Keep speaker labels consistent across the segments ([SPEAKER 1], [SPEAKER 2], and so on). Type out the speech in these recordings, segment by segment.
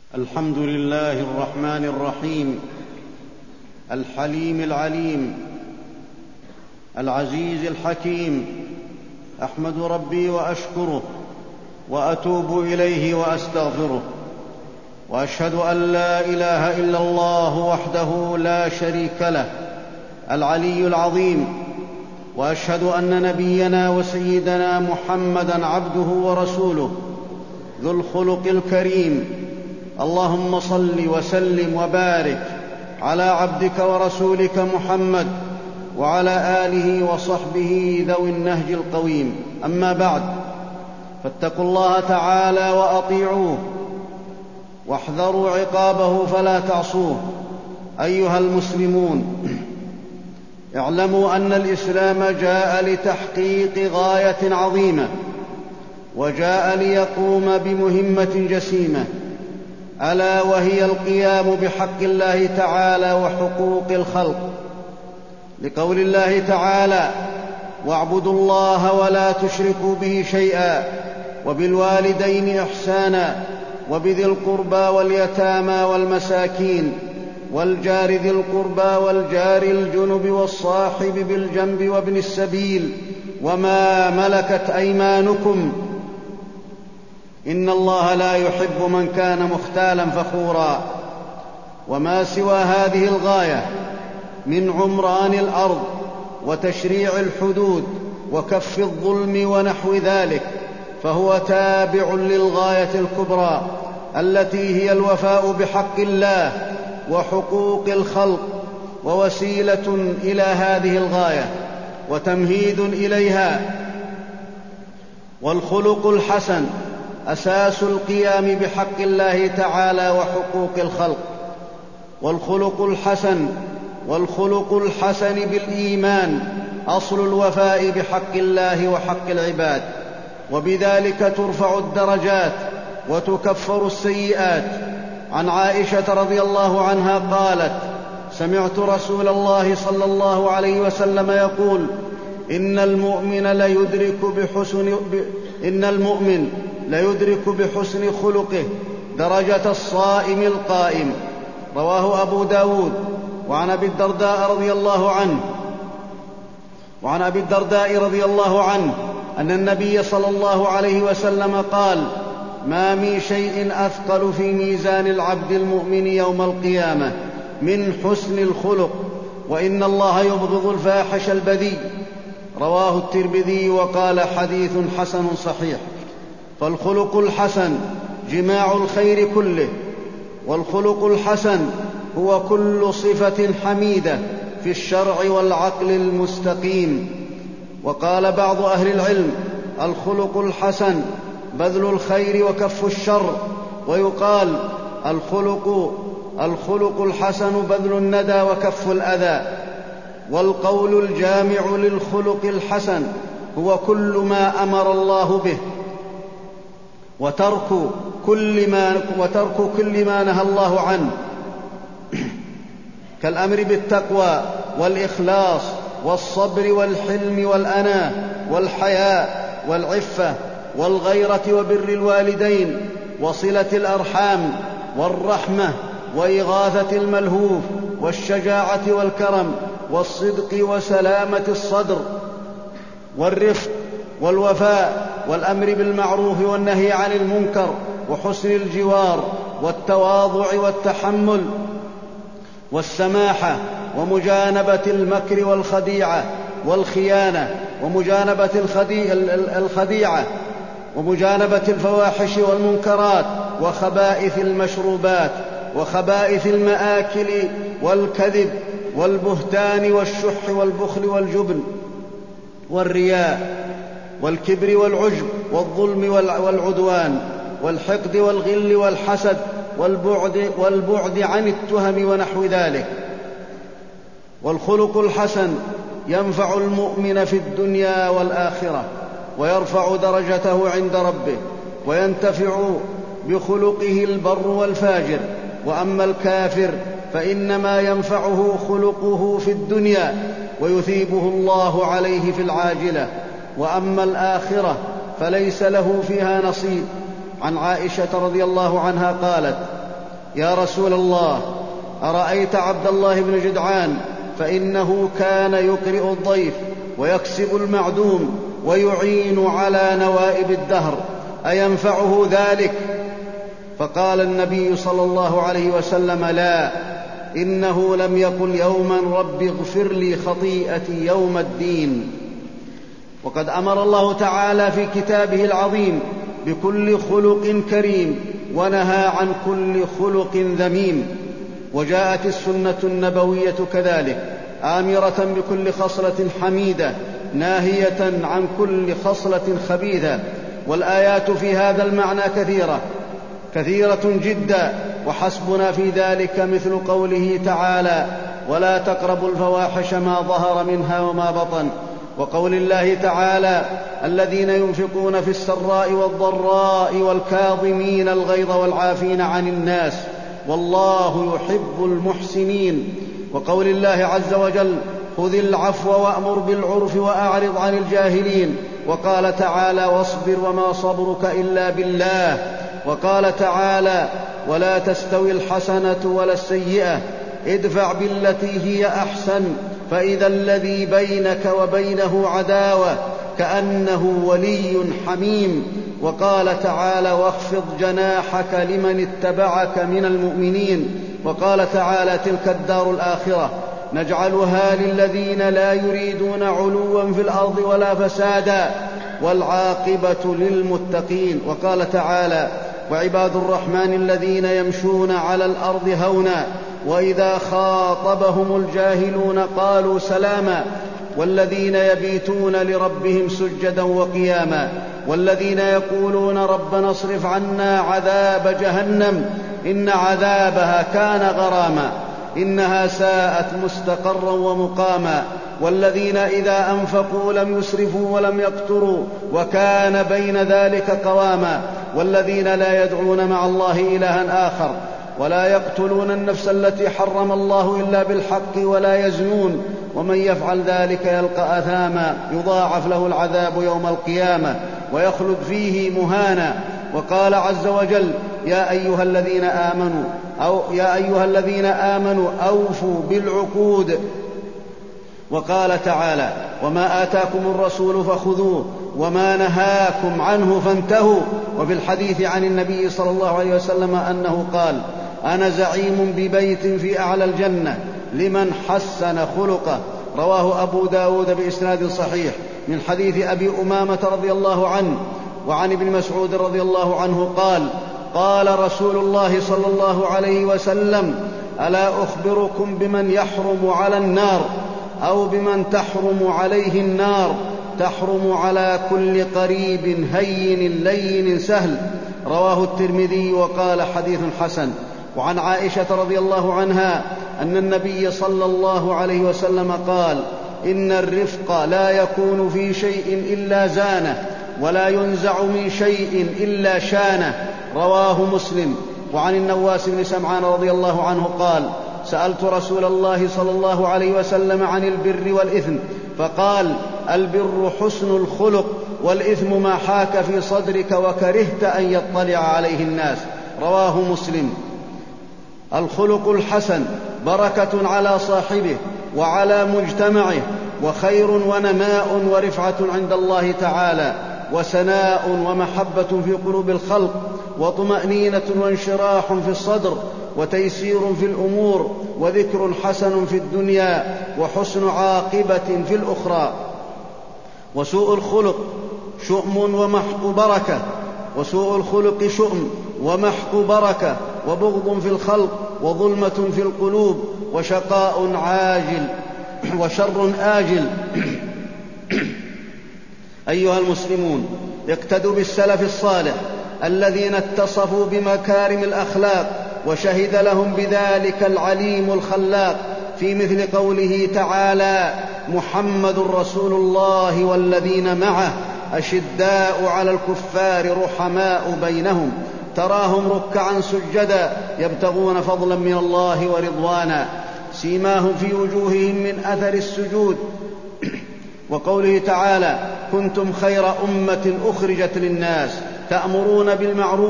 [SPEAKER 1] الحمد لله الرحمن الرحيم الحليم العليم العزيز الحكيم. أحمد ربي وأشكره وأتوب إليه وأستغفره، وأشهد أن لا إله إلا الله وحده لا شريك له العلي العظيم، وأشهد أن نبينا وسيدنا محمدًا عبده ورسوله ذو الخلق الكريم. اللهم صل وسلم وبارك على عبدك ورسولك محمد وعلى آله وصحبه ذوي النهج القويم. أما بعد، فاتقوا الله تعالى وأطيعوه واحذروا عقابه فلا تعصوه. أيها المسلمون، اعلموا أن الإسلام جاء لتحقيق غاية عظيمة، وجاء ليقوم بمهمة جسيمة، ألا وهي القيام بحق الله تعالى وحقوق الخلق، لقول الله تعالى: واعبدوا الله ولا تشركوا به شيئا وبالوالدين إحسانا وبذي القربى واليتامى والمساكين والجار ذي القربى والجار الجنب والصاحب بالجنب وابن السبيل وما ملكت أيمانكم، إن الله لا يحب من كان مختالا فخورا. وما سوى هذه الغاية من عمران الأرض وتشريع الحدود وكف الظلم ونحو ذلك فهو تابع للغاية الكبرى التي هي الوفاء بحق الله وحقوق الخلق، ووسيلة إلى هذه الغاية وتمهيد إليها. والخلق الحسن أساس القيام بحق الله تعالى وحقوق الخلق. والخلق الحسن بالإيمان أصل الوفاء بحق الله وحق العباد، وبذلك ترفع الدرجات وتكفر السيئات. عن عائشة رضي الله عنها قالت: سمعت رسول الله صلى الله عليه وسلم يقول: إن المؤمن ليدرك بحسن خلقه درجة الصائم القائم. رواه أبو داود. وعن أبي الدرداء رضي الله عنه أن النبي صلى الله عليه وسلم قال: ما من شيء أثقل في ميزان العبد المؤمن يوم القيامة من حسن الخلق، وإن الله يبغض الفاحش البذيء. رواه الترمذي وقال: حديث حسن صحيح. فالخلق الحسن جماع الخير كله، والخلق الحسن هو كل صفة حميدة في الشرع والعقل المستقيم. وقال بعض أهل العلم: الخلق الحسن بذل الخير وكف الشر. ويقال: الخلق الحسن بذل الندى وكف الأذى. والقول الجامع للخلق الحسن هو كل ما أمر الله به، وترك كل ما نهى الله عنه، كالأمر بالتقوى والإخلاص والصبر والحلم والأناة والحياء والعفة والغيرة وبر الوالدين وصلة الأرحام والرحمة وإغاثة الملهوف والشجاعة والكرم والصدق وسلامة الصدر والرفق والوفاء والأمر بالمعروف والنهي عن المنكر وحسن الجوار والتواضع والتحمل والسماحة ومجانبة المكر والخديعة والخيانة ومجانبة الخديعة ومجانبة الفواحش والمنكرات وخبائث المشروبات وخبائث المآكل والكذب والبهتان والشح والبخل والجبن والرياء والكبر والعجب والظلم والعدوان والحقد والغل والحسد والبعد عن التهم ونحو ذلك. والخلق الحسن ينفع المؤمن في الدنيا والآخرة ويرفع درجته عند ربه، وينتفع بخلقه البر والفاجر. وأما الكافر فإنما ينفعه خلقه في الدنيا ويثيبه الله عليه في العاجلة، وأما الآخرة فليس له فيها نصيب. عن عائشة رضي الله عنها قالت: يا رسول الله، أرأيت عبد الله بن جدعان فإنه كان يقرئ الضيف ويكسب المعدوم ويعين على نوائب الدهر، أينفعه ذلك؟ فقال النبي صلى الله عليه وسلم: لا، إنه لم يقل يوما رب اغفر لي خطيئتي يوم الدين. وقد أمر الله تعالى في كتابه العظيم بكل خلق كريم ونهى عن كل خلق ذميم، وجاءت السنة النبوية كذلك آمرة بكل خصلة حميدة ناهية عن كل خصلة خبيثة. والآيات في هذا المعنى كثيرة جدا، وحسبنا في ذلك مثل قوله تعالى: ولا تقربوا الفواحش ما ظهر منها وما بطن، وقول الله تعالى: الذين ينفقون في السراء والضراء والكاظمين الغيظ والعافين عن الناس والله يحب المحسنين، وقول الله عز وجل: خذ العفو وأمر بالعرف وأعرض عن الجاهلين، وقال تعالى: واصبر وما صبرك إلا بالله، وقال تعالى: ولا تستوي الحسنة ولا السيئة ادفع بالتي هي أحسن فإذا الذي بينك وبينه عداوة كأنه ولي حميم، وقال تعالى: واخفض جناحك لمن اتبعك من المؤمنين، وقال تعالى: تلك الدار الآخرة نجعلها للذين لا يريدون علوا في الأرض ولا فسادا والعاقبة للمتقين، وقال تعالى: وعباد الرحمن الذين يمشون على الأرض هونا وإذا خاطبهم الجاهلون قالوا سلاما، والذين يبيتون لربهم سجدا وقياما، والذين يقولون ربنا اصرف عنا عذاب جهنم إن عذابها كان غراما إنها ساءت مستقرا ومقاما، والذين إذا أنفقوا لم يسرفوا ولم يقتروا وكان بين ذلك قواما، والذين لا يدعون مع الله إلها آخر ولا يقتلون النفس التي حرم الله إلا بالحق ولا يزنون، ومن يفعل ذلك يلقى أثاما يضاعف له العذاب يوم القيامة ويخلد فيه مهانا. وقال عز وجل: يا أيها الذين آمنوا أوفوا بالعقود، وقال تعالى: وما آتاكم الرسول فخذوه وما نهاكم عنه فانتهوا. وفي الحديث عن النبي صلى الله عليه وسلم أنه قال: أنا زعيم ببيت في أعلى الجنة لمن حسن خلقه، رواه أبو داود بإسناد صحيح من حديث أبي أمامة رضي الله عنه. وعن ابن مسعود رضي الله عنه قال: قال رسول الله صلى الله عليه وسلم: ألا أخبركم بمن يحرم على النار أو بمن تحرم عليه النار؟ تحرم على كل قريب هين لين سهل، رواه الترمذي وقال: حديث حسن. وعن عائشة رضي الله عنها أن النبي صلى الله عليه وسلم قال: إن الرفق لا يكون في شيء إلا زانه ولا ينزع من شيء إلا شانه، رواه مسلم. وعن النواس بن سمعان رضي الله عنه قال: سألت رسول الله صلى الله عليه وسلم عن البر والإثم فقال: البر حسن الخلق، والإثم ما حاك في صدرك وكرهت أن يطلع عليه الناس، رواه مسلم. الخلق الحسن بركة على صاحبه وعلى مجتمعه، وخير ونماء ورفعة عند الله تعالى، وسناء ومحبة في قلوب الخلق، وطمأنينة وانشراح في الصدر، وتيسير في الأمور، وذكر حسن في الدنيا، وحسن عاقبة في الأخرى. وسوء الخلق شؤم ومحق بركة، وسوء الخلق شؤم ومحق بركة، وبغض في الخلق، وظلمة في القلوب، وشقاء عاجل وشر آجل. أيها المسلمون، اقتدوا بالسلف الصالح الذين اتصفوا بمكارم الأخلاق وشهد لهم بذلك العليم الخلاق في مثل قوله تعالى: محمد رسول الله والذين معه أشداء على الكفار رحماء بينهم تراهم ركعا سجدا يبتغون فضلا من الله ورضوانا سيماهم في وجوههم من أثر السجود. وقوله تعالى: كنتم خير أمة أخرجت للناس تأمرون بالمعروف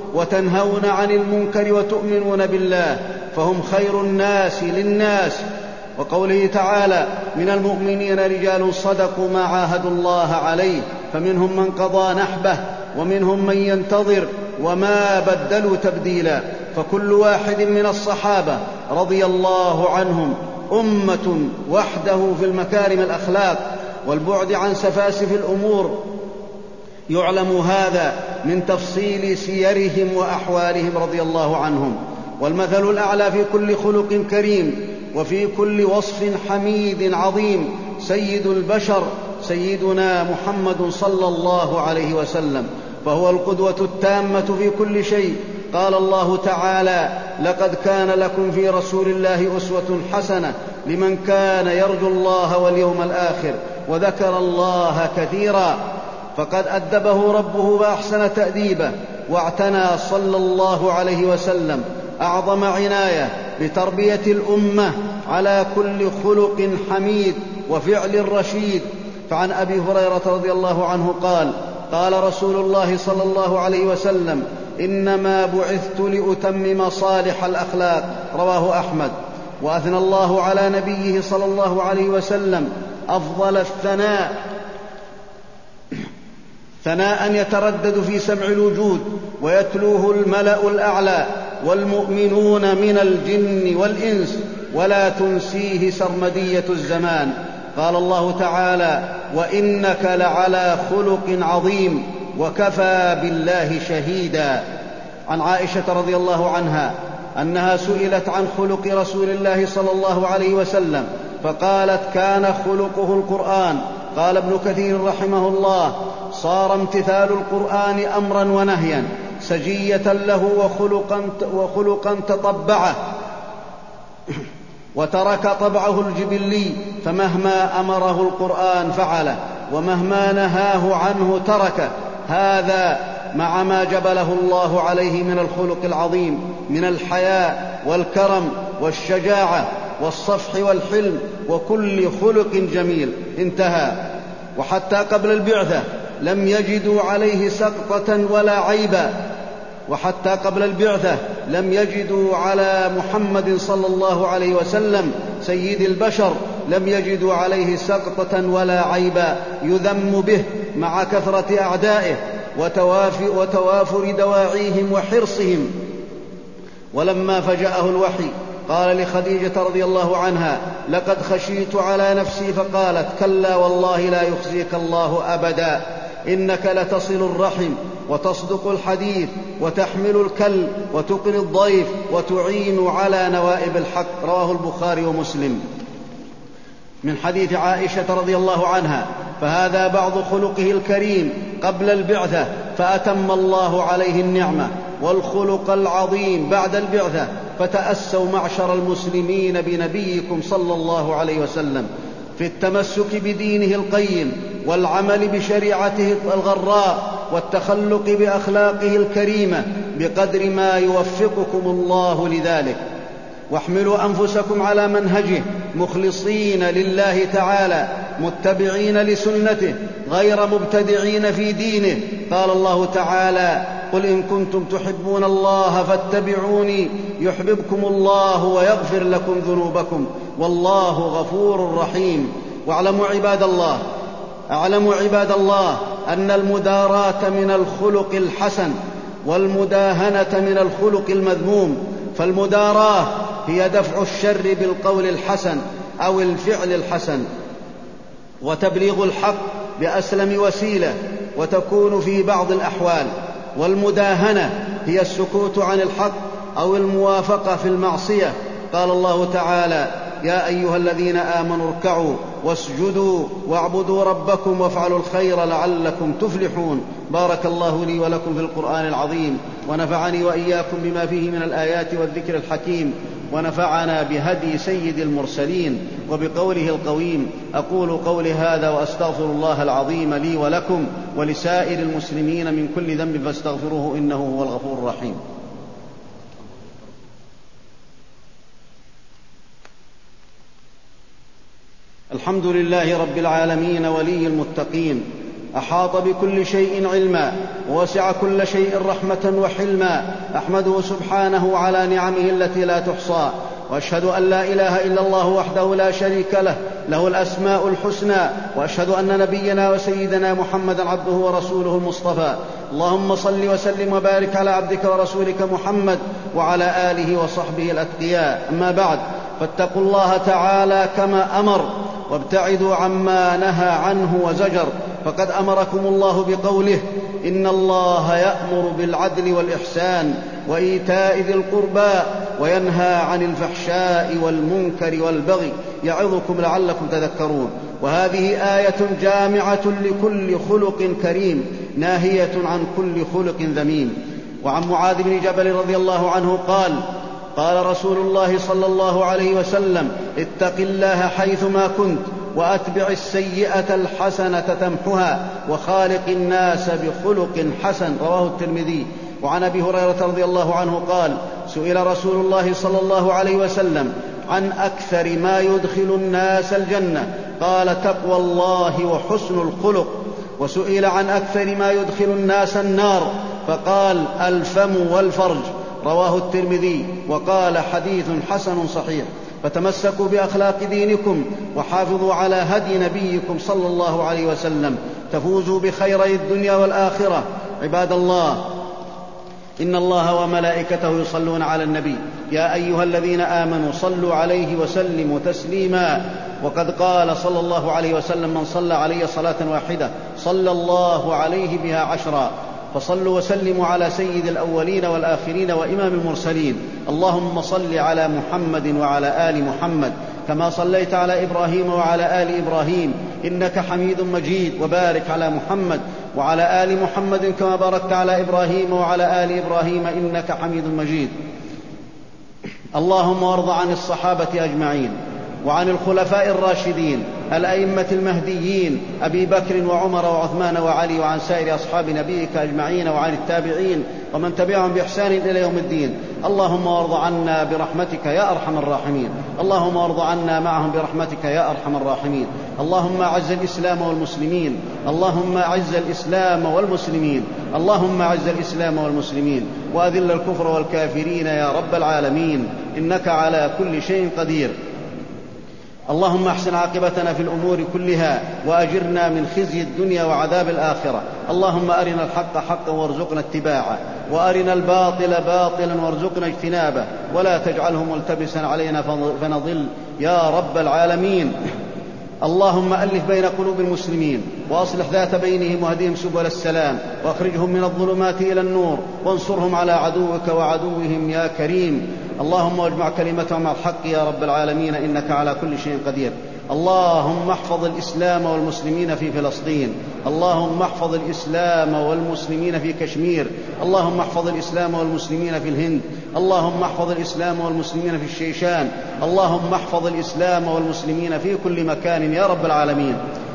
[SPEAKER 1] وتنهون عن المنكر وتؤمنون بالله، فهم خير الناس للناس. وقوله تعالى: من المؤمنين رجال صدقوا ما عاهدوا الله عليه فمنهم من قضى نحبه ومنهم من ينتظر وما بدلوا تبديلا. فكل واحد من الصحابة رضي الله عنهم أمة وحده في المكارم الأخلاق والبعد عن سفاسف الأمور. يعلم هذا من تفصيل سيرهم وأحوالهم رضي الله عنهم. والمثل الأعلى في كل خلق كريم وفي كل وصف حميد عظيم سيد البشر سيدنا محمد صلى الله عليه وسلم، فهو القدوة التامة في كل شيء. قال الله تعالى: لقد كان لكم في رسول الله أسوة حسنة لمن كان يرجو الله واليوم الآخر وذكر الله كثيرا. فقد أدبه ربه وأحسن تأديبه، واعتنى صلى الله عليه وسلم أعظم عناية بتربية الأمة على كل خلق حميد وفعل رشيد. فعن أبي هريرة رضي الله عنه قال: قال رسول الله صلى الله عليه وسلم: إنما بعثت لأتمم صالح الأخلاق. رواه أحمد. وأثنى الله على نبيه صلى الله عليه وسلم أفضل الثناء، ثناء يتردد في سمع الوجود ويتلوه الملأ الأعلى والمؤمنون من الجن والإنس، ولا تنسيه سرمدية الزمان. قال الله تعالى: وإنك لعلى خلق عظيم وكفى بالله شهيدا. عن عائشة رضي الله عنها أنها سئلت عن خلق رسول الله صلى الله عليه وسلم فقالت: كان خلقه القرآن. قال ابن كثير رحمه الله: صار امتثال القرآن أمرا ونهيا سجية له وخلقا تطبعه، وترك طبعه الجبلي، فمهما أمره القرآن فعله ومهما نهاه عنه تركه. هذا مع ما جبله الله عليه من الخلق العظيم من الحياء والكرم والشجاعة والصفح والحلم وكل خلق جميل. انتهى. وحتى قبل البعثة لم يجدوا عليه سقطة ولا عيبا، وحتى قبل البعثة لم يجدوا على محمد صلى الله عليه وسلم سيد البشر لم يجدوا عليه سقطة ولا عيبا يذم به مع كثرة أعدائه وتوافر دواعيهم وحرصهم. ولما فجأه الوحي قال لخديجة رضي الله عنها: لقد خشيت على نفسي، فقالت: كلا والله لا يخزيك الله أبدا، إنك لتصل الرحم وتصدق الحديث وتحمل الكل وتقري الضيف وتعين على نوائب الحق. رواه البخاري ومسلم. من حديث عائشة رضي الله عنها: فهذا بعض خلقه الكريم قبل البعثة، فأتم الله عليه النعمة والخلق العظيم بعد البعثة. فتأسوا معشر المسلمين بنبيكم صلى الله عليه وسلم في التمسك بدينه القيم والعمل بشريعته الغراء والتخلق بأخلاقه الكريمة بقدر ما يوفقكم الله لذلك. واحملوا أنفسكم على منهجه مخلصين لله تعالى متبعين لسنته غير مبتدعين في دينه. قال الله تعالى: قل إن كنتم تحبون الله فاتبعوني يحببكم الله ويغفر لكم ذنوبكم والله غفور رحيم. واعلموا عباد الله أن المداراة من الخلق الحسن والمداهنة من الخلق المذموم. فالمداراة هي دفع الشر بالقول الحسن أو الفعل الحسن وتبليغ الحق بأسلم وسيلة وتكون في بعض الأحوال. والمداهنة هي السكوت عن الحق أو الموافقة في المعصية. قال الله تعالى: يا أيها الذين آمنوا اركعوا واسجدوا واعبدوا ربكم وافعلوا الخير لعلكم تفلحون. بارك الله لي ولكم في القرآن العظيم، ونفعني وإياكم بما فيه من الآيات والذكر الحكيم، ونفعنا بهدي سيد المرسلين وبقوله القويم. أقول قولي هذا وأستغفر الله العظيم لي ولكم ولسائر المسلمين من كل ذنب فاستغفروه إنه هو الغفور الرحيم. الحمد لله رب العالمين ولي المتقين، أحاط بكل شيء علما، ووسع كل شيء رحمة وحلما. أحمده سبحانه على نعمه التي لا تحصى، وأشهد أن لا إله إلا الله وحده لا شريك له، له الأسماء الحسنى. وأشهد أن نبينا وسيدنا محمدا عبده ورسوله المصطفى. اللهم صل وسلم وبارك على عبدك ورسولك محمد وعلى آله وصحبه الأتقياء. أما بعد، فاتقوا الله تعالى كما أمر، وابتعدوا عما نهى عنه وزجر. فقد أمركم الله بقوله: إن الله يأمر بالعدل والإحسان وإيتاء ذي القربى وينهى عن الفحشاء والمنكر والبغي يعظكم لعلكم تذكرون. وهذه آية جامعة لكل خلق كريم، ناهية عن كل خلق ذميم. وعن معاذ بن جبل رضي الله عنه قال: قال رسول الله صلى الله عليه وسلم: اتق الله حيثما كنت، وأتبع السيئة الحسنة تمحها، وخالق الناس بخلق حسن. رواه الترمذي. وعن أبي هريرة رضي الله عنه قال: سئل رسول الله صلى الله عليه وسلم عن أكثر ما يدخل الناس الجنة، قال: تقوى الله وحسن الخلق. وسئل عن أكثر ما يدخل الناس النار، فقال: الفم والفرج. رواه الترمذي، وقال: حديث حسن صحيح. فتمسكوا بأخلاق دينكم، وحافظوا على هدي نبيكم صلى الله عليه وسلم، تفوزوا بخيري الدنيا والآخرة. عباد الله، إن الله وملائكته يصلون على النبي، يا أيها الذين آمنوا صلوا عليه وسلموا تسليما. وقد قال صلى الله عليه وسلم: من صلى علي صلاة واحدة صلى الله عليه بها 10. فصلوا وسلموا على سيد الأولين والآخرين وإمام المرسلين. اللهم صل على محمد وعلى آل محمد كما صليت على إبراهيم وعلى آل إبراهيم إنك حميد مجيد. وبارك على محمد وعلى آل محمد كما باركت على إبراهيم وعلى آل إبراهيم إنك حميد مجيد. اللهم وارض عن الصحابة أجمعين، وعن الخلفاء الراشدين الأئمة المهديين أبي بكر وعمر وعثمان وعلي، وعن سائر أصحاب نبيك أجمعين، وعن التابعين ومن تبعهم بإحسان إلى يوم الدين. اللهم وارض عنا برحمتك يا أرحم الراحمين. اللهم وارض عنا معهم برحمتك يا أرحم الراحمين. اللهم أعز الإسلام والمسلمين. اللهم أعز الإسلام والمسلمين. اللهم أعز الإسلام والمسلمين، وأذل الكفر والكافرين يا رب العالمين، إنك على كل شيء قدير. اللهم احسن عاقبتنا في الأمور كلها، وأجرنا من خزي الدنيا وعذاب الآخرة. اللهم أرنا الحق حقا وارزقنا اتباعه، وأرنا الباطل باطلا وارزقنا اجتنابه، ولا تجعله ملتبسا علينا فنضل يا رب العالمين. اللهم ألف بين قلوب المسلمين، وأصلح ذات بينهم، واهدهم سبل السلام، واخرجهم من الظلمات إلى النور، وانصرهم على عدوك وعدوهم يا كريم. اللهم واجمع كلمتهم على الحق يا رب العالمين، إنك على كل شيء قدير. اللهم احفظ الإسلام والمسلمين في فلسطين. اللهم احفظ الإسلام والمسلمين في كشمير. اللهم احفظ الإسلام والمسلمين في الهند. اللهم احفظ الإسلام والمسلمين في الشيشان. اللهم احفظ الإسلام والمسلمين في كل مكان يا رب العالمين.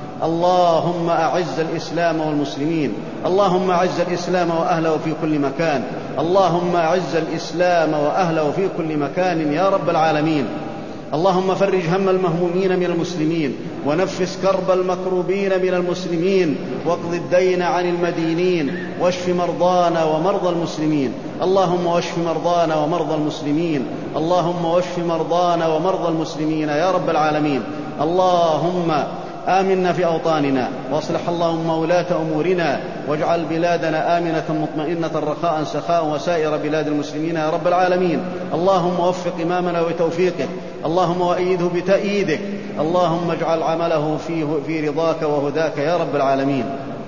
[SPEAKER 1] اللهم أعز الإسلام والمسلمين. اللهم أعز الإسلام وأهله في كل مكان. اللهم أعز الإسلام وأهله في كل مكان يا رب العالمين. اللهم فرج هم المهمومين من المسلمين، ونفس كرب المكروبين من المسلمين، واقض الدين عن المدينين، واشف مرضانا ومرضى المسلمين. اللهم واشف مرضانا ومرضى المسلمين. اللهم واشف مرضانا ومرضى المسلمين يا رب العالمين. اللهم آمنا في أوطاننا، واصلح اللهم ولاة أمورنا، واجعل بلادنا آمنة مطمئنة رخاء سخاء، وسائر بلاد المسلمين يا رب العالمين. اللهم وفق إمامنا بتوفيقك، اللهم وأيده بتأييدك، اللهم اجعل عمله في رضاك وهداك يا رب العالمين.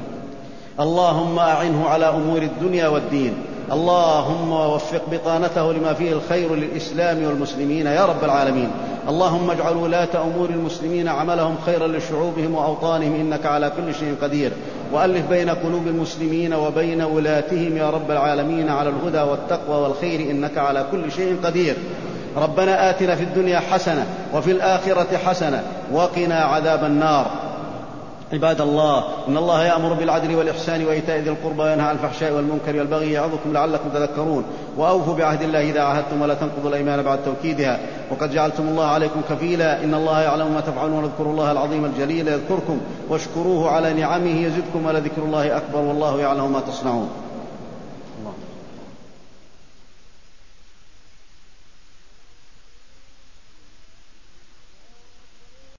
[SPEAKER 1] اللهم أعنه على أمور الدنيا والدين. اللهم وفق بطانته لما فيه الخير للإسلام والمسلمين يا رب العالمين. اللهم اجعل ولاة أمور المسلمين عملهم خيرا لشعوبهم وأوطانهم، إنك على كل شيء قدير. وألف بين قلوب المسلمين وبين ولاتهم يا رب العالمين على الهدى والتقوى والخير، إنك على كل شيء قدير. ربنا آتنا في الدنيا حسنة وفي الآخرة حسنة وقنا عذاب النار. عباد الله، إن الله يأمر بالعدل والإحسان وإيتاء ذي القربى وينهى عن الفحشاء والمنكر والبغي يعظكم لعلكم تذكرون. وأوفوا بعهد الله إذا عاهدتم ولا تنقضوا الأيمان بعد توكيدها، وقد جعلتم الله عليكم كفيلا، إن الله يعلم ما تفعلون. واذكروا الله العظيم الجليل يذكركم واشكروه على نعمه يزدكم ولذكر الله أكبر والله يعلم ما تصنعون.